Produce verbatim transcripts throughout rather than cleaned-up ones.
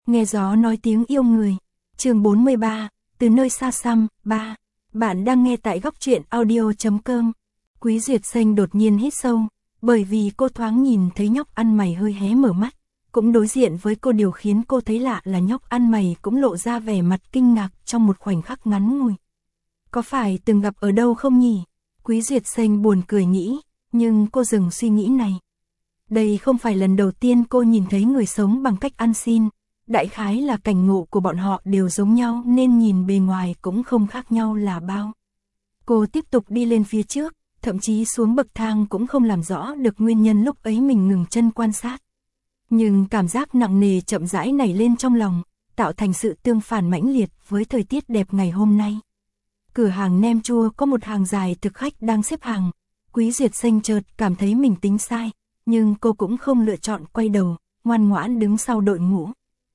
nghe gió nói tiếng yêu người. Chương bốn mươi ba, từ nơi xa xăm, ba. Bạn đang nghe tại góc truyện audio chấm com. Quý Duyệt Xanh đột nhiên hít sâu, bởi vì cô thoáng nhìn thấy nhóc ăn mày hơi hé mở mắt, cũng đối diện với cô. Điều khiến cô thấy lạ là nhóc ăn mày cũng lộ ra vẻ mặt kinh ngạc trong một khoảnh khắc ngắn ngủi. Có phải từng gặp ở đâu không nhỉ? Quý Duyệt Xanh buồn cười nghĩ, nhưng cô dừng suy nghĩ này. Đây không phải lần đầu tiên cô nhìn thấy người sống bằng cách ăn xin, đại khái là cảnh ngộ của bọn họ đều giống nhau nên nhìn bề ngoài cũng không khác nhau là bao. Cô tiếp tục đi lên phía trước, thậm chí xuống bậc thang cũng không làm rõ được nguyên nhân lúc ấy mình ngừng chân quan sát. Nhưng cảm giác nặng nề chậm rãi nảy lên trong lòng, tạo thành sự tương phản mãnh liệt với thời tiết đẹp ngày hôm nay. Cửa hàng nem chua có một hàng dài thực khách đang xếp hàng. Quý Duyệt Xanh chợt cảm thấy mình tính sai, nhưng cô cũng không lựa chọn quay đầu, ngoan ngoãn đứng sau đội ngũ.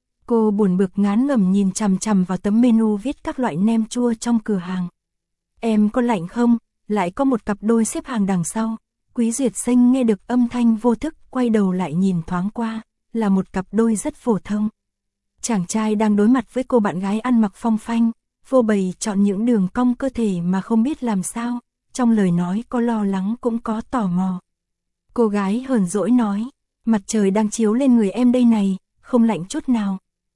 Cô buồn bực ngán ngẩm nhìn chằm chằm vào tấm menu viết các loại nem chua trong cửa hàng. Em có lạnh không? Lại có một cặp đôi xếp hàng đằng sau. Quý Duyệt Xanh nghe được âm thanh vô thức, quay đầu lại nhìn thoáng qua, là một cặp đôi rất phổ thông. Chàng trai đang đối mặt với cô bạn gái ăn mặc phong phanh, vô bày chọn những đường cong cơ thể mà không biết làm sao, trong lời nói có lo lắng cũng có tò mò. Cô gái hờn dỗi nói, mặt trời đang chiếu lên người em đây này, không lạnh chút nào.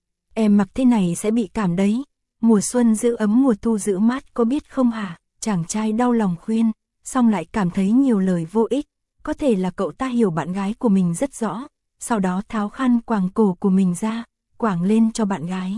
Em mặc thế này sẽ bị cảm đấy, mùa xuân giữ ấm mùa thu giữ mát có biết không hả? Chàng trai đau lòng khuyên, xong lại cảm thấy nhiều lời vô ích, có thể là cậu ta hiểu bạn gái của mình rất rõ, sau đó tháo khăn quàng cổ của mình ra, quàng lên cho bạn gái.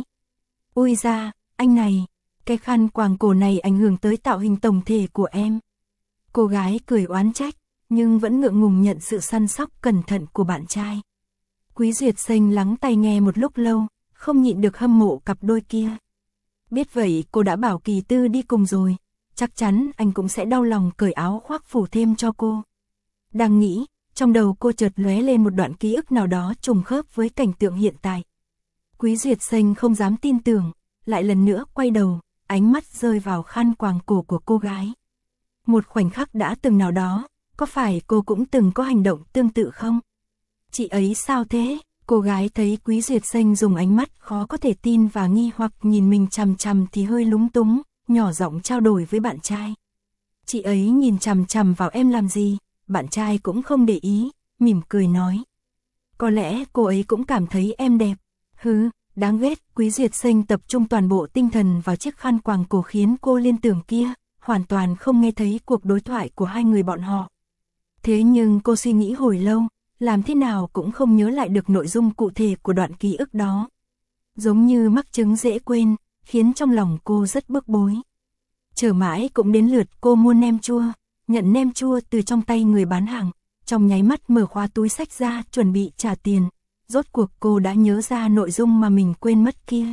Ui da, anh này, cái khăn quàng cổ này ảnh hưởng tới tạo hình tổng thể của em. Cô gái cười oán trách, nhưng vẫn ngượng ngùng nhận sự săn sóc cẩn thận của bạn trai. Quý Duyệt Xanh lắng tai nghe một lúc lâu, không nhịn được hâm mộ cặp đôi kia. Biết vậy cô đã bảo Kỳ Tư đi cùng rồi, chắc chắn anh cũng sẽ đau lòng cởi áo khoác phủ thêm cho cô. Đang nghĩ, trong đầu cô chợt lóe lên một đoạn ký ức nào đó trùng khớp với cảnh tượng hiện tại. Quý Duyệt Xanh không dám tin tưởng, lại lần nữa quay đầu, ánh mắt rơi vào khăn quàng cổ của cô gái. Một khoảnh khắc đã từng nào đó, có phải cô cũng từng có hành động tương tự không? Chị ấy sao thế? Cô gái thấy Quý Duyệt Xanh dùng ánh mắt khó có thể tin và nghi hoặc nhìn mình chằm chằm thì hơi lúng túng, nhỏ giọng trao đổi với bạn trai. Chị ấy nhìn chằm chằm vào em làm gì? Bạn trai cũng không để ý, mỉm cười nói. Có lẽ cô ấy cũng cảm thấy em đẹp. Hứ, đáng ghét. Quý Duyệt Xanh tập trung toàn bộ tinh thần vào chiếc khăn quàng cổ khiến cô liên tưởng kia, hoàn toàn không nghe thấy cuộc đối thoại của hai người bọn họ. Thế nhưng cô suy nghĩ hồi lâu, làm thế nào cũng không nhớ lại được nội dung cụ thể của đoạn ký ức đó. Giống như mắc chứng dễ quên, khiến trong lòng cô rất bức bối. Chờ mãi cũng đến lượt cô mua nem chua, nhận nem chua từ trong tay người bán hàng, trong nháy mắt mở khóa túi xách ra chuẩn bị trả tiền. Rốt cuộc cô đã nhớ ra nội dung mà mình quên mất kia.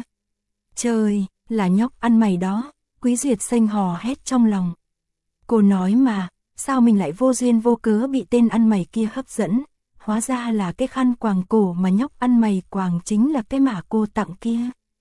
Trời, là nhóc ăn mày đó, Quý Duyệt Xanh hò hét trong lòng. Cô nói mà, sao mình lại vô duyên vô cớ bị tên ăn mày kia hấp dẫn, hóa ra là cái khăn quàng cổ mà nhóc ăn mày quàng chính là cái mà cô tặng kia.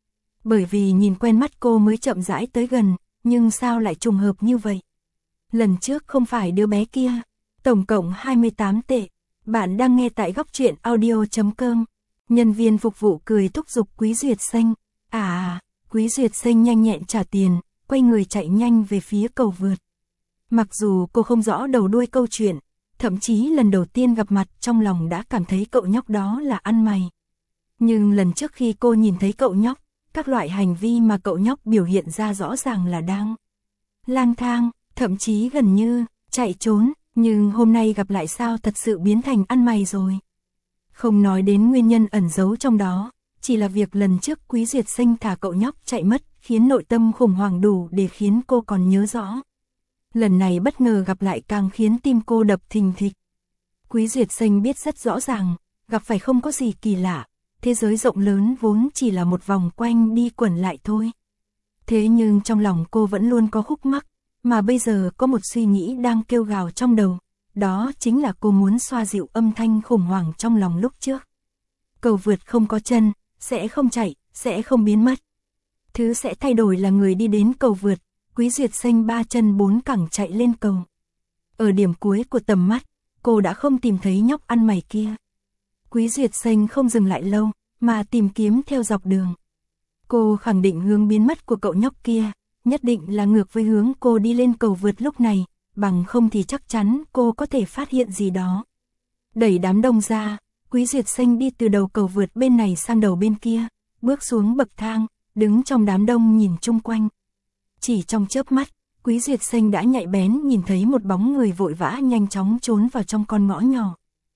Bởi vì nhìn quen mắt cô mới chậm rãi tới gần, nhưng sao lại trùng hợp như vậy? Lần trước không phải đứa bé kia, tổng cộng hai mươi tám tệ. Bạn đang nghe tại góc truyện audio chấm com. Nhân viên phục vụ cười thúc giục Quý Duyệt Xanh. À, Quý Duyệt Xanh nhanh nhẹn trả tiền, quay người chạy nhanh về phía cầu vượt. Mặc dù cô không rõ đầu đuôi câu chuyện, thậm chí lần đầu tiên gặp mặt trong lòng đã cảm thấy cậu nhóc đó là ăn mày. Nhưng lần trước khi cô nhìn thấy cậu nhóc, các loại hành vi mà cậu nhóc biểu hiện ra rõ ràng là đang lang thang, thậm chí gần như chạy trốn. Nhưng hôm nay gặp lại sao thật sự biến thành ăn mày rồi. Không nói đến nguyên nhân ẩn giấu trong đó, chỉ là việc lần trước Quý Duyệt Xanh thả cậu nhóc chạy mất khiến nội tâm khủng hoảng đủ để khiến cô còn nhớ rõ. Lần này bất ngờ gặp lại càng khiến tim cô đập thình thịch. Quý Duyệt Xanh biết rất rõ ràng, gặp phải không có gì kỳ lạ, thế giới rộng lớn vốn chỉ là một vòng quanh đi quẩn lại thôi. Thế nhưng trong lòng cô vẫn luôn có khúc mắc. Mà bây giờ có một suy nghĩ đang kêu gào trong đầu, đó chính là cô muốn xoa dịu âm thanh khủng hoảng trong lòng lúc trước. Cầu vượt không có chân, sẽ không chạy, sẽ không biến mất. Thứ sẽ thay đổi là người đi đến cầu vượt. Quý Duyệt Xanh ba chân bốn cẳng chạy lên cầu. Ở điểm cuối của tầm mắt, cô đã không tìm thấy nhóc ăn mày kia. Quý Duyệt Xanh không dừng lại lâu, mà tìm kiếm theo dọc đường. Cô khẳng định hướng biến mất của cậu nhóc kia, nhất định là ngược với hướng cô đi lên cầu vượt lúc này, bằng không thì chắc chắn cô có thể phát hiện gì đó. Đẩy đám đông ra, Quý Duyệt Xanh đi từ đầu cầu vượt bên này sang đầu bên kia, bước xuống bậc thang, đứng trong đám đông nhìn chung quanh. Chỉ trong chớp mắt, Quý Duyệt Xanh đã nhạy bén nhìn thấy một bóng người vội vã nhanh chóng trốn vào trong con ngõ nhỏ.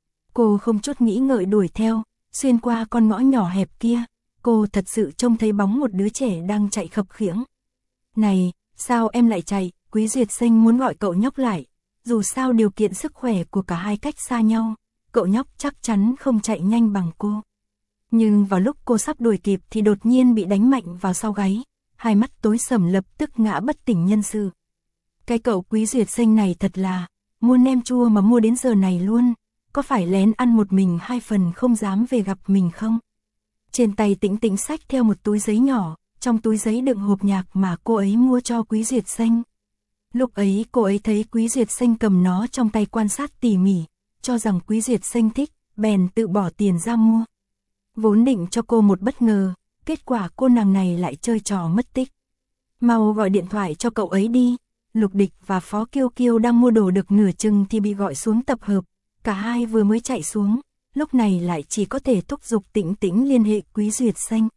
Cô không chút nghĩ ngợi đuổi theo, xuyên qua con ngõ nhỏ hẹp kia, cô thật sự trông thấy bóng một đứa trẻ đang chạy khập khiễng. Này, sao em lại chạy? Quý Duyệt Xanh muốn gọi cậu nhóc lại, dù sao điều kiện sức khỏe của cả hai cách xa nhau, cậu nhóc chắc chắn không chạy nhanh bằng cô. Nhưng vào lúc cô sắp đuổi kịp thì đột nhiên bị đánh mạnh vào sau gáy, hai mắt tối sầm lập tức ngã bất tỉnh nhân sự. Cái cậu Quý Duyệt Xanh này thật là, mua nem chua mà mua đến giờ này luôn, có phải lén ăn một mình hai phần không dám về gặp mình không? Trên tay Tĩnh Tĩnh xách theo một túi giấy nhỏ, trong túi giấy đựng hộp nhạc mà cô ấy mua cho Quý Duyệt Xanh. Lúc ấy cô ấy thấy Quý Duyệt Xanh cầm nó trong tay quan sát tỉ mỉ, cho rằng Quý Duyệt Xanh thích, bèn tự bỏ tiền ra mua. Vốn định cho cô một bất ngờ, kết quả cô nàng này lại chơi trò mất tích. Mau gọi điện thoại cho cậu ấy đi. Lục Địch và Phó Kiêu Kiêu đang mua đồ được nửa chừng thì bị gọi xuống tập hợp, cả hai vừa mới chạy xuống, lúc này lại chỉ có thể thúc giục Tĩnh Tĩnh liên hệ Quý Duyệt Xanh.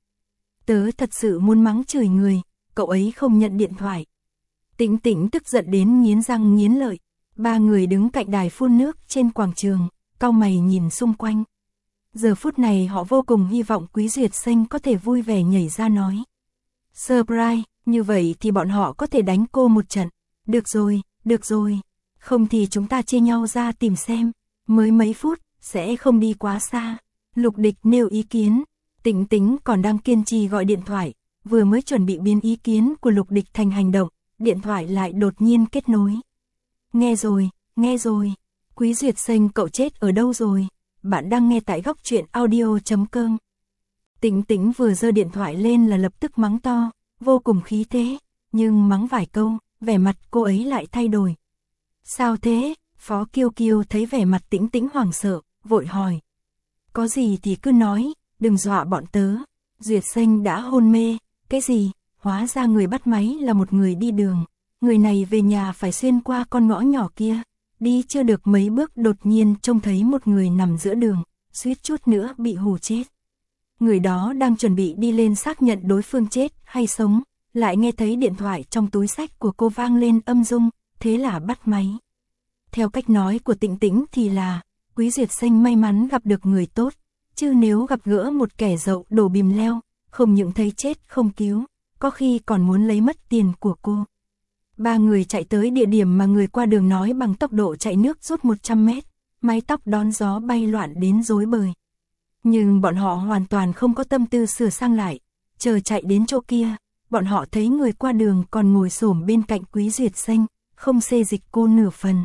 Tớ thật sự muốn mắng chửi người, cậu ấy không nhận điện thoại. Tĩnh Tĩnh tức giận đến nghiến răng nghiến lợi. Ba người đứng cạnh đài phun nước trên quảng trường, cau mày nhìn xung quanh. Giờ phút này họ vô cùng hy vọng Quý Duyệt Xanh có thể vui vẻ nhảy ra nói. Surprise, như vậy thì bọn họ có thể đánh cô một trận. Được rồi, được rồi. Không thì chúng ta chia nhau ra tìm xem. Mới mấy phút, sẽ không đi quá xa. Lục Địch nêu ý kiến. Tĩnh Tĩnh còn đang kiên trì gọi điện thoại. Vừa mới chuẩn bị biến ý kiến của Lục Địch thành hành động, điện thoại lại đột nhiên kết nối. Nghe rồi, nghe rồi. Quý Duyệt Xanh cậu chết ở đâu rồi? Bạn đang nghe tại góc truyện audio chấm com. Tĩnh Tĩnh vừa giơ điện thoại lên là lập tức mắng to, vô cùng khí thế, nhưng mắng vài câu, vẻ mặt cô ấy lại thay đổi. Sao thế? Phó Kiêu Kiêu thấy vẻ mặt Tĩnh Tĩnh hoảng sợ, vội hỏi. Có gì thì cứ nói, đừng dọa bọn tớ. Duyệt Xanh đã hôn mê. Cái gì? Hóa ra người bắt máy là một người đi đường. Người này về nhà phải xuyên qua con ngõ nhỏ kia. Đi chưa được mấy bước đột nhiên trông thấy một người nằm giữa đường, suýt chút nữa bị hù chết. Người đó đang chuẩn bị đi lên xác nhận đối phương chết hay sống, lại nghe thấy điện thoại trong túi xách của cô vang lên âm rung, thế là bắt máy. Theo cách nói của Tĩnh Tĩnh thì là, Quý Duyệt Xanh may mắn gặp được người tốt, chứ nếu gặp gỡ một kẻ dậu đổ bìm leo, không những thấy chết không cứu, có khi còn muốn lấy mất tiền của cô. Ba người chạy tới địa điểm mà người qua đường nói bằng tốc độ chạy nước rút một trăm mét, mái tóc đón gió bay loạn đến rối bời. Nhưng bọn họ hoàn toàn không có tâm tư sửa sang lại, chờ chạy đến chỗ kia, bọn họ thấy người qua đường còn ngồi xổm bên cạnh Quý Duyệt Xanh, không xê dịch cô nửa phần.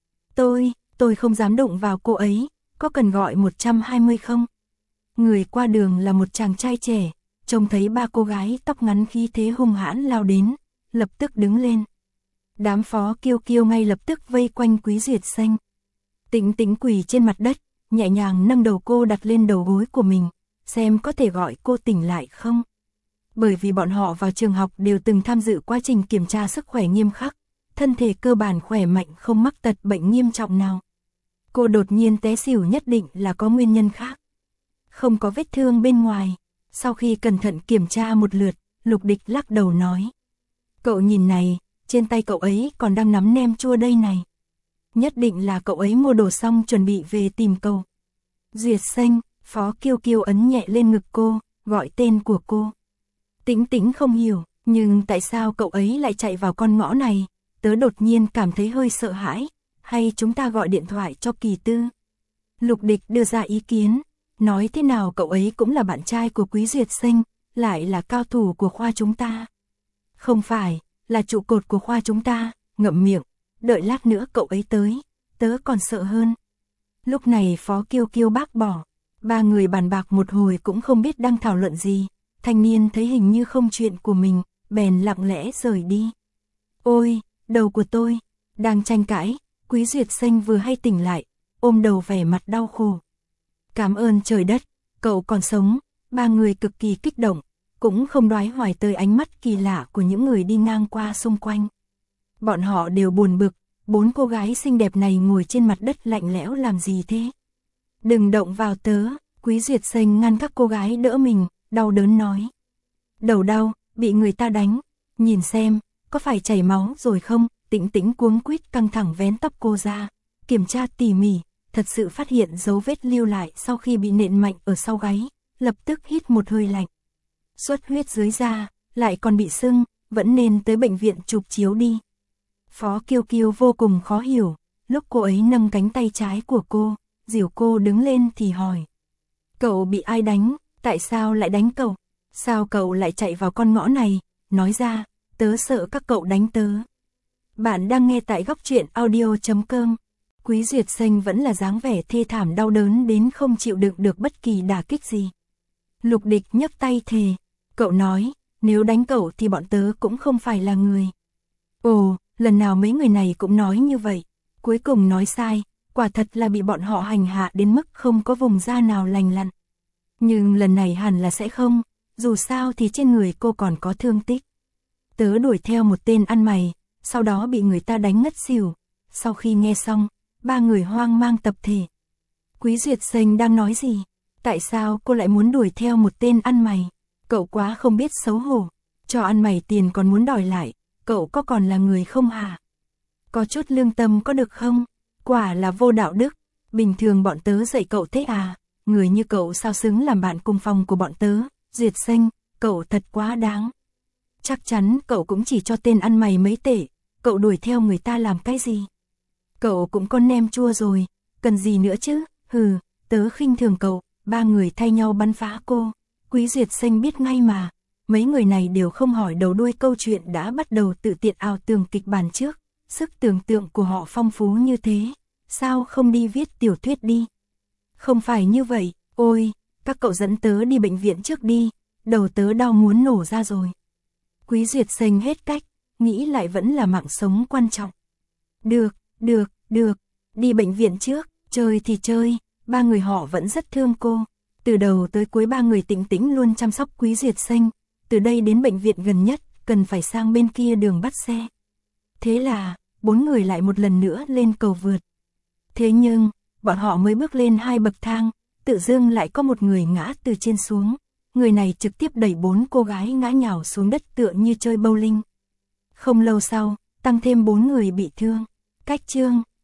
Tôi, tôi không dám đụng vào cô ấy, có cần gọi một trăm hai mươi không? Người qua đường là một chàng trai trẻ, trông thấy ba cô gái tóc ngắn khí thế hung hãn lao đến, lập tức đứng lên. Đám Phó Kiêu Kiêu ngay lập tức vây quanh Quý Duyệt Xanh. Tĩnh Tĩnh quỳ trên mặt đất, nhẹ nhàng nâng đầu cô đặt lên đầu gối của mình, xem có thể gọi cô tỉnh lại không. Bởi vì bọn họ vào trường học đều từng tham dự quá trình kiểm tra sức khỏe nghiêm khắc, thân thể cơ bản khỏe mạnh không mắc tật bệnh nghiêm trọng nào. Cô đột nhiên té xỉu nhất định là có nguyên nhân khác. Không có vết thương bên ngoài. Sau khi cẩn thận kiểm tra một lượt, Lục Địch lắc đầu nói. Cậu nhìn này, trên tay cậu ấy còn đang nắm nem chua đây này. Nhất định là cậu ấy mua đồ xong chuẩn bị về tìm cậu. Duyệt Xanh, Phó Kiêu Kiêu ấn nhẹ lên ngực cô, gọi tên của cô. Tĩnh Tĩnh không hiểu, nhưng tại sao cậu ấy lại chạy vào con ngõ này? Tớ đột nhiên cảm thấy hơi sợ hãi, hay chúng ta gọi điện thoại cho Kỳ Tư? Lục Địch đưa ra ý kiến, nói thế nào cậu ấy cũng là bạn trai của Quý Duyệt Xanh, lại là cao thủ của khoa chúng ta. Không phải, là trụ cột của khoa chúng ta, ngậm miệng, đợi lát nữa cậu ấy tới, tớ còn sợ hơn. Lúc này Phó Kiêu Kiêu bác bỏ, ba người bàn bạc một hồi cũng không biết đang thảo luận gì, thanh niên thấy hình như không chuyện của mình, bèn lặng lẽ rời đi. Ôi, đầu của tôi, đang tranh cãi, Quý Duyệt Xanh vừa hay tỉnh lại, ôm đầu vẻ mặt đau khổ. Cảm ơn trời đất, cậu còn sống, ba người cực kỳ kích động, cũng không đoái hoài tới ánh mắt kỳ lạ của những người đi ngang qua xung quanh. Bọn họ đều buồn bực, bốn cô gái xinh đẹp này ngồi trên mặt đất lạnh lẽo làm gì thế? Đừng động vào tớ, Quý Duyệt Xanh ngăn các cô gái đỡ mình, đau đớn nói. Đầu đau, bị người ta đánh, nhìn xem, có phải chảy máu rồi không? Tĩnh Tĩnh cuống quýt căng thẳng vén tóc cô ra, kiểm tra tỉ mỉ, thật sự phát hiện dấu vết lưu lại sau khi bị nện mạnh ở sau gáy, lập tức hít một hơi lạnh. Xuất huyết dưới da, lại còn bị sưng, vẫn nên tới bệnh viện chụp chiếu đi. Phó Kiêu Kiêu vô cùng khó hiểu, lúc cô ấy nâng cánh tay trái của cô, dìu cô đứng lên thì hỏi. Cậu bị ai đánh, tại sao lại đánh cậu? Sao cậu lại chạy vào con ngõ này, nói ra, tớ sợ các cậu đánh tớ. Bạn đang nghe tại góc truyện audio chấm com. Quý Duyệt Xanh vẫn là dáng vẻ thê thảm đau đớn đến không chịu đựng được bất kỳ đả kích gì. Lục Địch nhấc tay thề, cậu nói, nếu đánh cậu thì bọn tớ cũng không phải là người. Ồ, lần nào mấy người này cũng nói như vậy, cuối cùng nói sai, quả thật là bị bọn họ hành hạ đến mức không có vùng da nào lành lặn. Nhưng lần này hẳn là sẽ không, dù sao thì trên người cô còn có thương tích. Tớ đuổi theo một tên ăn mày, sau đó bị người ta đánh ngất xỉu. Sau khi nghe xong, ba người hoang mang tập thể. Quý Duyệt Xanh đang nói gì? Tại sao cô lại muốn đuổi theo một tên ăn mày? Cậu quá không biết xấu hổ, cho ăn mày tiền còn muốn đòi lại, cậu có còn là người không hả? Có chút lương tâm có được không? Quả là vô đạo đức, bình thường bọn tớ dạy cậu thế à? Người như cậu sao xứng làm bạn cùng phòng của bọn tớ? Duyệt Xanh, cậu thật quá đáng. Chắc chắn cậu cũng chỉ cho tên ăn mày mấy tệ, cậu đuổi theo người ta làm cái gì? Cậu cũng con nem chua rồi, cần gì nữa chứ? Hừ, tớ khinh thường cậu. Ba người thay nhau bắn phá cô. Quý Duyệt Xanh biết ngay mà, mấy người này đều không hỏi đầu đuôi câu chuyện đã bắt đầu tự tiện ảo tưởng kịch bản trước. Sức tưởng tượng của họ phong phú như thế, sao không đi viết tiểu thuyết đi? Không phải như vậy, ôi, các cậu dẫn tớ đi bệnh viện trước đi, đầu tớ đau muốn nổ ra rồi. Quý Duyệt Xanh hết cách, nghĩ lại vẫn là mạng sống quan trọng. Được, được, được, đi bệnh viện trước, chơi thì chơi, ba người họ vẫn rất thương cô. Từ đầu tới cuối ba người Tĩnh Tĩnh luôn chăm sóc Quý Duyệt Xanh, từ đây đến bệnh viện gần nhất, cần phải sang bên kia đường bắt xe. Thế là, bốn người lại một lần nữa lên cầu vượt. Thế nhưng, bọn họ mới bước lên hai bậc thang, tự dưng lại có một người ngã từ trên xuống. Người này trực tiếp đẩy bốn cô gái ngã nhào xuống đất tựa như chơi bowling. Không lâu sau, tăng thêm bốn người bị thương. Cách chương